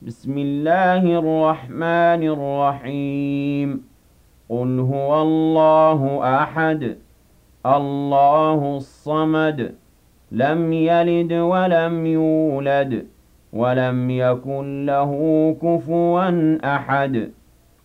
بسم الله الرحمن الرحيم. قل هو الله أحد الله الصمد لم يلد ولم يولد ولم يكن له كفوا أحد